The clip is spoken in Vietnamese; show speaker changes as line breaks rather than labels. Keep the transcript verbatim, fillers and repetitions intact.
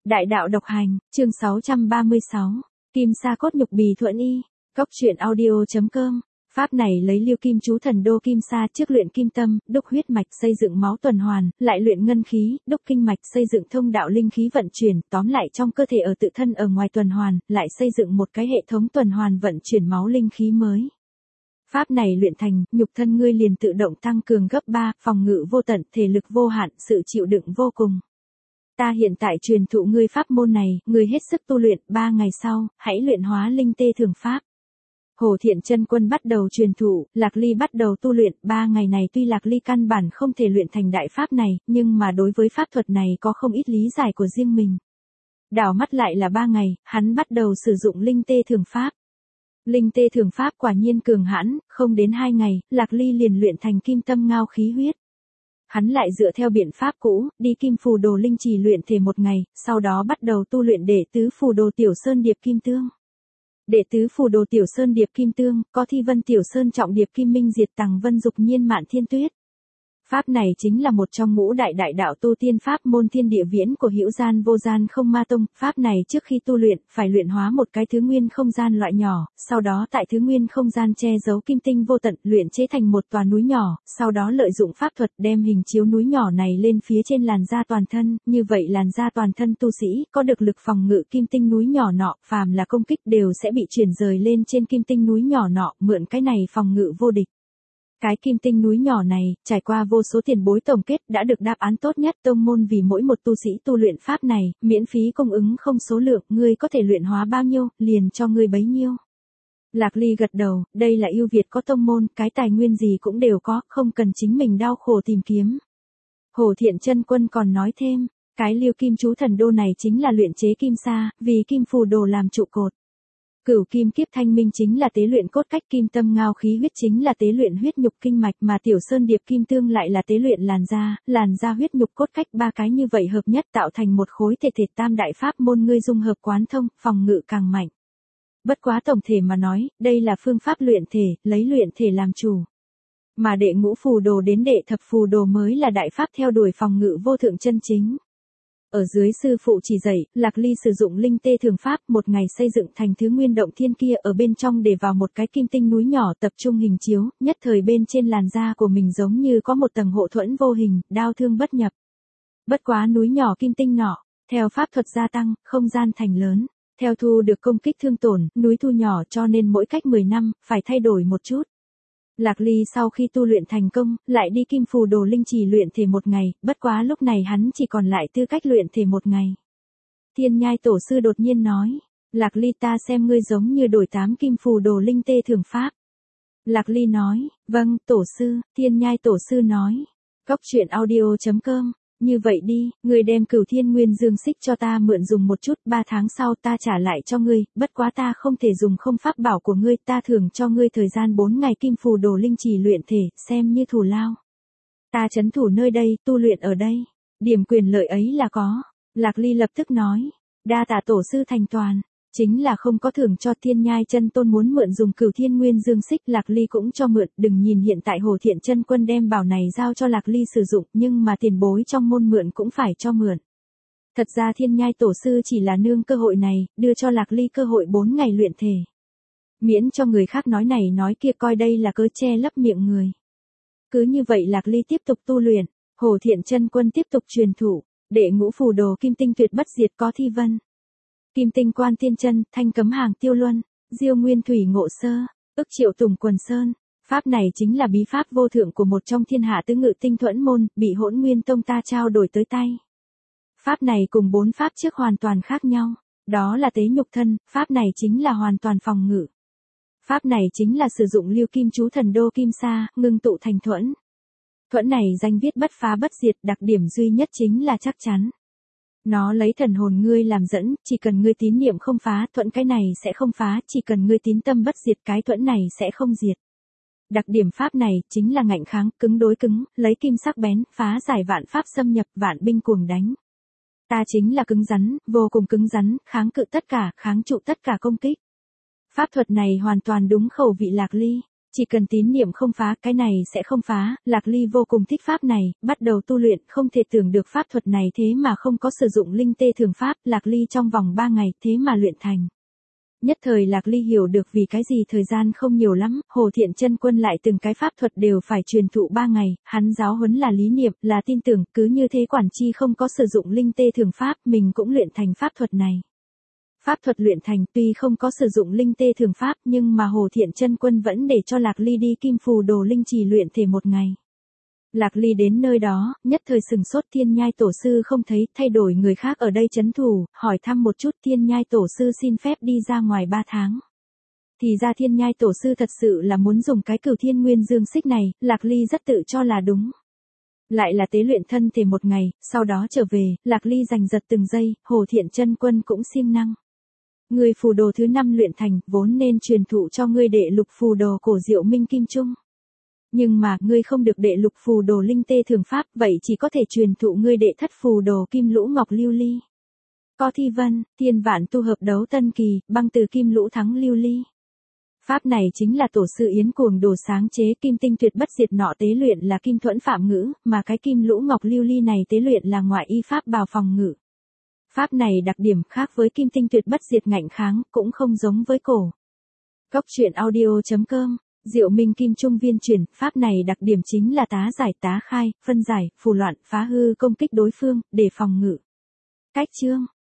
Đại đạo độc hành, chương sáu trăm ba mươi sáu. Kim sa cốt nhục bì thuận y. Cốc truyện audio.com. Pháp này lấy liêu kim chú thần đô kim sa trước luyện kim tâm, đúc huyết mạch xây dựng máu tuần hoàn, lại luyện ngân khí, đúc kinh mạch xây dựng thông đạo linh khí vận chuyển, tóm lại trong cơ thể ở tự thân ở ngoài tuần hoàn, lại xây dựng một cái hệ thống tuần hoàn vận chuyển máu linh khí mới. Pháp này luyện thành, nhục thân ngươi liền tự động tăng cường gấp ba, phòng ngự vô tận, thể lực vô hạn, sự chịu đựng vô cùng. Ta hiện tại truyền thụ ngươi pháp môn này, ngươi hết sức tu luyện, ba ngày sau, hãy luyện hóa linh tê thường pháp. Hồ Thiện Chân Quân bắt đầu truyền thụ, Lạc Ly bắt đầu tu luyện, ba ngày này tuy Lạc Ly căn bản không thể luyện thành đại pháp này, nhưng mà đối với pháp thuật này có không ít lý giải của riêng mình. Đảo mắt lại là ba ngày, hắn bắt đầu sử dụng linh tê thường pháp. Linh tê thường pháp quả nhiên cường hãn, không đến hai ngày, Lạc Ly liền luyện thành kim tâm ngao khí huyết. Hắn lại dựa theo biện pháp cũ, đi kim phù đồ linh trì luyện thể một ngày, sau đó bắt đầu tu luyện đệ tứ phù đồ tiểu sơn điệp kim tương. Đệ tứ phù đồ tiểu sơn điệp kim tương, có thi vân tiểu sơn trọng điệp kim minh diệt tằng vân dục nhiên mạn thiên tuyết. Pháp này chính là một trong ngũ đại đại đạo tu tiên pháp môn thiên địa viễn của Hữu Gian Vô Gian Không Ma Tông. Pháp này trước khi tu luyện, phải luyện hóa một cái thứ nguyên không gian loại nhỏ, sau đó tại thứ nguyên không gian che giấu kim tinh vô tận, luyện chế thành một tòa núi nhỏ, sau đó lợi dụng pháp thuật đem hình chiếu núi nhỏ này lên phía trên làn da toàn thân, như vậy làn da toàn thân tu sĩ, có được lực phòng ngự kim tinh núi nhỏ nọ, phàm là công kích đều sẽ bị chuyển rời lên trên kim tinh núi nhỏ nọ, mượn cái này phòng ngự vô địch. Cái kim tinh núi nhỏ này, trải qua vô số tiền bối tổng kết, đã được đáp án tốt nhất tông môn vì mỗi một tu sĩ tu luyện pháp này, miễn phí cung ứng không số lượng, ngươi có thể luyện hóa bao nhiêu, liền cho ngươi bấy nhiêu. Lạc Ly gật đầu, đây là ưu việt có tông môn, cái tài nguyên gì cũng đều có, không cần chính mình đau khổ tìm kiếm. Hồ Thiện Chân Quân còn nói thêm, cái liêu kim chú thần đô này chính là luyện chế kim sa, vì kim phù đồ làm trụ cột. Cửu kim kiếp thanh minh chính là tế luyện cốt cách, kim tâm ngao khí huyết chính là tế luyện huyết nhục kinh mạch, mà tiểu sơn điệp kim tương lại là tế luyện làn da, làn da huyết nhục cốt cách, ba cái như vậy hợp nhất tạo thành một khối thể thể tam đại pháp môn, ngươi dung hợp quán thông, phòng ngự càng mạnh. Bất quá tổng thể mà nói, đây là phương pháp luyện thể, lấy luyện thể làm chủ. Mà đệ ngũ phù đồ đến đệ thập phù đồ mới là đại pháp theo đuổi phòng ngự vô thượng chân chính. Ở dưới sư phụ chỉ dạy, Lạc Ly sử dụng linh tê thường pháp, một ngày xây dựng thành thứ nguyên động thiên kia, ở bên trong để vào một cái kim tinh núi nhỏ tập trung hình chiếu, nhất thời bên trên làn da của mình giống như có một tầng hộ thuẫn vô hình, đao thương bất nhập. Bất quá núi nhỏ kim tinh nọ, theo pháp thuật gia tăng, không gian thành lớn, theo thu được công kích thương tổn, núi thu nhỏ, cho nên mỗi cách mười năm, phải thay đổi một chút. Lạc Ly sau khi tu luyện thành công, lại đi kim phù đồ linh trì luyện thể một ngày, bất quá lúc này hắn chỉ còn lại tư cách luyện thể một ngày. Thiên Nhai Tổ Sư đột nhiên nói, Lạc Ly ta xem ngươi giống như đổi tám kim phù đồ linh tê thường pháp. Lạc Ly nói, vâng, Tổ Sư. Thiên Nhai Tổ Sư nói, cốc truyện audio.com, như vậy đi, ngươi đem Cửu Thiên Nguyên Dương Xích cho ta mượn dùng một chút, ba tháng sau ta trả lại cho ngươi, bất quá ta không thể dùng không pháp bảo của ngươi, ta thưởng cho ngươi thời gian bốn ngày kim phù đồ linh trì luyện thể, xem như thù lao. Ta trấn thủ nơi đây, tu luyện ở đây, điểm quyền lợi ấy là có. Lạc Ly lập tức nói, đa tạ Tổ Sư thành toàn. Chính là không có thưởng cho. Thiên Nhai Chân Tôn muốn mượn dùng Cửu Thiên Nguyên Dương Xích, Lạc Ly cũng cho mượn, đừng nhìn hiện tại Hồ Thiện Chân Quân đem bảo này giao cho Lạc Ly sử dụng, nhưng mà tiền bối trong môn mượn cũng phải cho mượn. Thật ra Thiên Nhai Tổ Sư chỉ là nương cơ hội này, đưa cho Lạc Ly cơ hội bốn ngày luyện thể. Miễn cho người khác nói này nói kia, coi đây là cớ che lấp miệng người. Cứ như vậy Lạc Ly tiếp tục tu luyện, Hồ Thiện Chân Quân tiếp tục truyền thụ, đệ ngũ phù đồ kim tinh tuyệt bất diệt có thi vân. Kim tinh quan tiên chân, thanh cấm hàng tiêu luân, diêu nguyên thủy ngộ sơ, ức triệu tùng quần sơn. Pháp này chính là bí pháp vô thượng của một trong thiên hạ tứ ngự tinh thuẫn môn, bị Hỗn Nguyên Tông ta trao đổi tới tay. Pháp này cùng bốn pháp trước hoàn toàn khác nhau, đó là tế nhục thân, pháp này chính là hoàn toàn phòng ngự. Pháp này chính là sử dụng liêu kim chú thần đô kim sa, ngưng tụ thành thuẫn. Thuẫn này danh viết bất phá bất diệt, đặc điểm duy nhất chính là chắc chắn. Nó lấy thần hồn ngươi làm dẫn, chỉ cần ngươi tín niệm không phá, thuẫn cái này sẽ không phá, chỉ cần ngươi tín tâm bất diệt, cái thuẫn này sẽ không diệt. Đặc điểm pháp này chính là ngạnh kháng, cứng đối cứng, lấy kim sắc bén, phá giải vạn pháp xâm nhập, vạn binh cuồng đánh. Ta chính là cứng rắn, vô cùng cứng rắn, kháng cự tất cả, kháng trụ tất cả công kích. Pháp thuật này hoàn toàn đúng khẩu vị Lạc Ly. Chỉ cần tín niệm không phá, cái này sẽ không phá. Lạc Ly vô cùng thích pháp này, bắt đầu tu luyện, không thể tưởng được pháp thuật này thế mà không có sử dụng linh tê thường pháp. Lạc Ly trong vòng ba ngày thế mà luyện thành. Nhất thời Lạc Ly hiểu được vì cái gì thời gian không nhiều lắm, Hồ Thiện Chân Quân lại từng cái pháp thuật đều phải truyền thụ ba ngày, hắn giáo huấn là lý niệm, là tin tưởng, cứ như thế Quản Chi không có sử dụng linh tê thường pháp, mình cũng luyện thành pháp thuật này. Pháp thuật luyện thành tuy không có sử dụng linh tê thường pháp nhưng mà Hồ Thiện Chân Quân vẫn để cho Lạc Ly đi Kim Phù Đồ Linh Trì luyện thể một ngày. Lạc Ly đến nơi đó, nhất thời sừng sốt. Thiên Nhai Tổ Sư không thấy, thay đổi người khác ở đây trấn thủ, hỏi thăm một chút. Thiên Nhai Tổ Sư xin phép đi ra ngoài ba tháng. Thì ra Thiên Nhai Tổ Sư thật sự là muốn dùng cái Cửu Thiên Nguyên Dương Xích này, Lạc Ly rất tự cho là đúng. Lại là tế luyện thân thể một ngày, sau đó trở về, Lạc Ly giành giật từng giây, Hồ Thiện Chân Quân cũng siêng năng. Ngươi phù đồ thứ năm luyện thành, vốn nên truyền thụ cho ngươi đệ lục phù đồ cổ Diệu Minh Kim Trung. Nhưng mà, ngươi không được đệ lục phù đồ linh tê thường pháp, vậy chỉ có thể truyền thụ ngươi đệ thất phù đồ Kim Lũ Ngọc Lưu Ly. Có Thi Vân, Thiên Vạn tu hợp đấu tân kỳ, băng từ Kim Lũ thắng Lưu Ly. Pháp này chính là tổ sư Yến Cuồng Đồ sáng chế. Kim Tinh Tuyệt Bất Diệt nọ tế luyện là Kim Thuẫn Phạm Ngữ, mà cái Kim Lũ Ngọc Lưu Ly này tế luyện là ngoại y pháp bào phòng ngự. Pháp này đặc điểm khác với Kim Tinh Tuyệt Bất Diệt ngạnh kháng, cũng không giống với cổ. Cốc truyện audio chấm com. Diệu Minh Kim Trung viên chuyển, pháp này đặc điểm chính là tá giải, tá khai, phân giải, phù loạn, phá hư công kích đối phương, để phòng ngự. Cách chương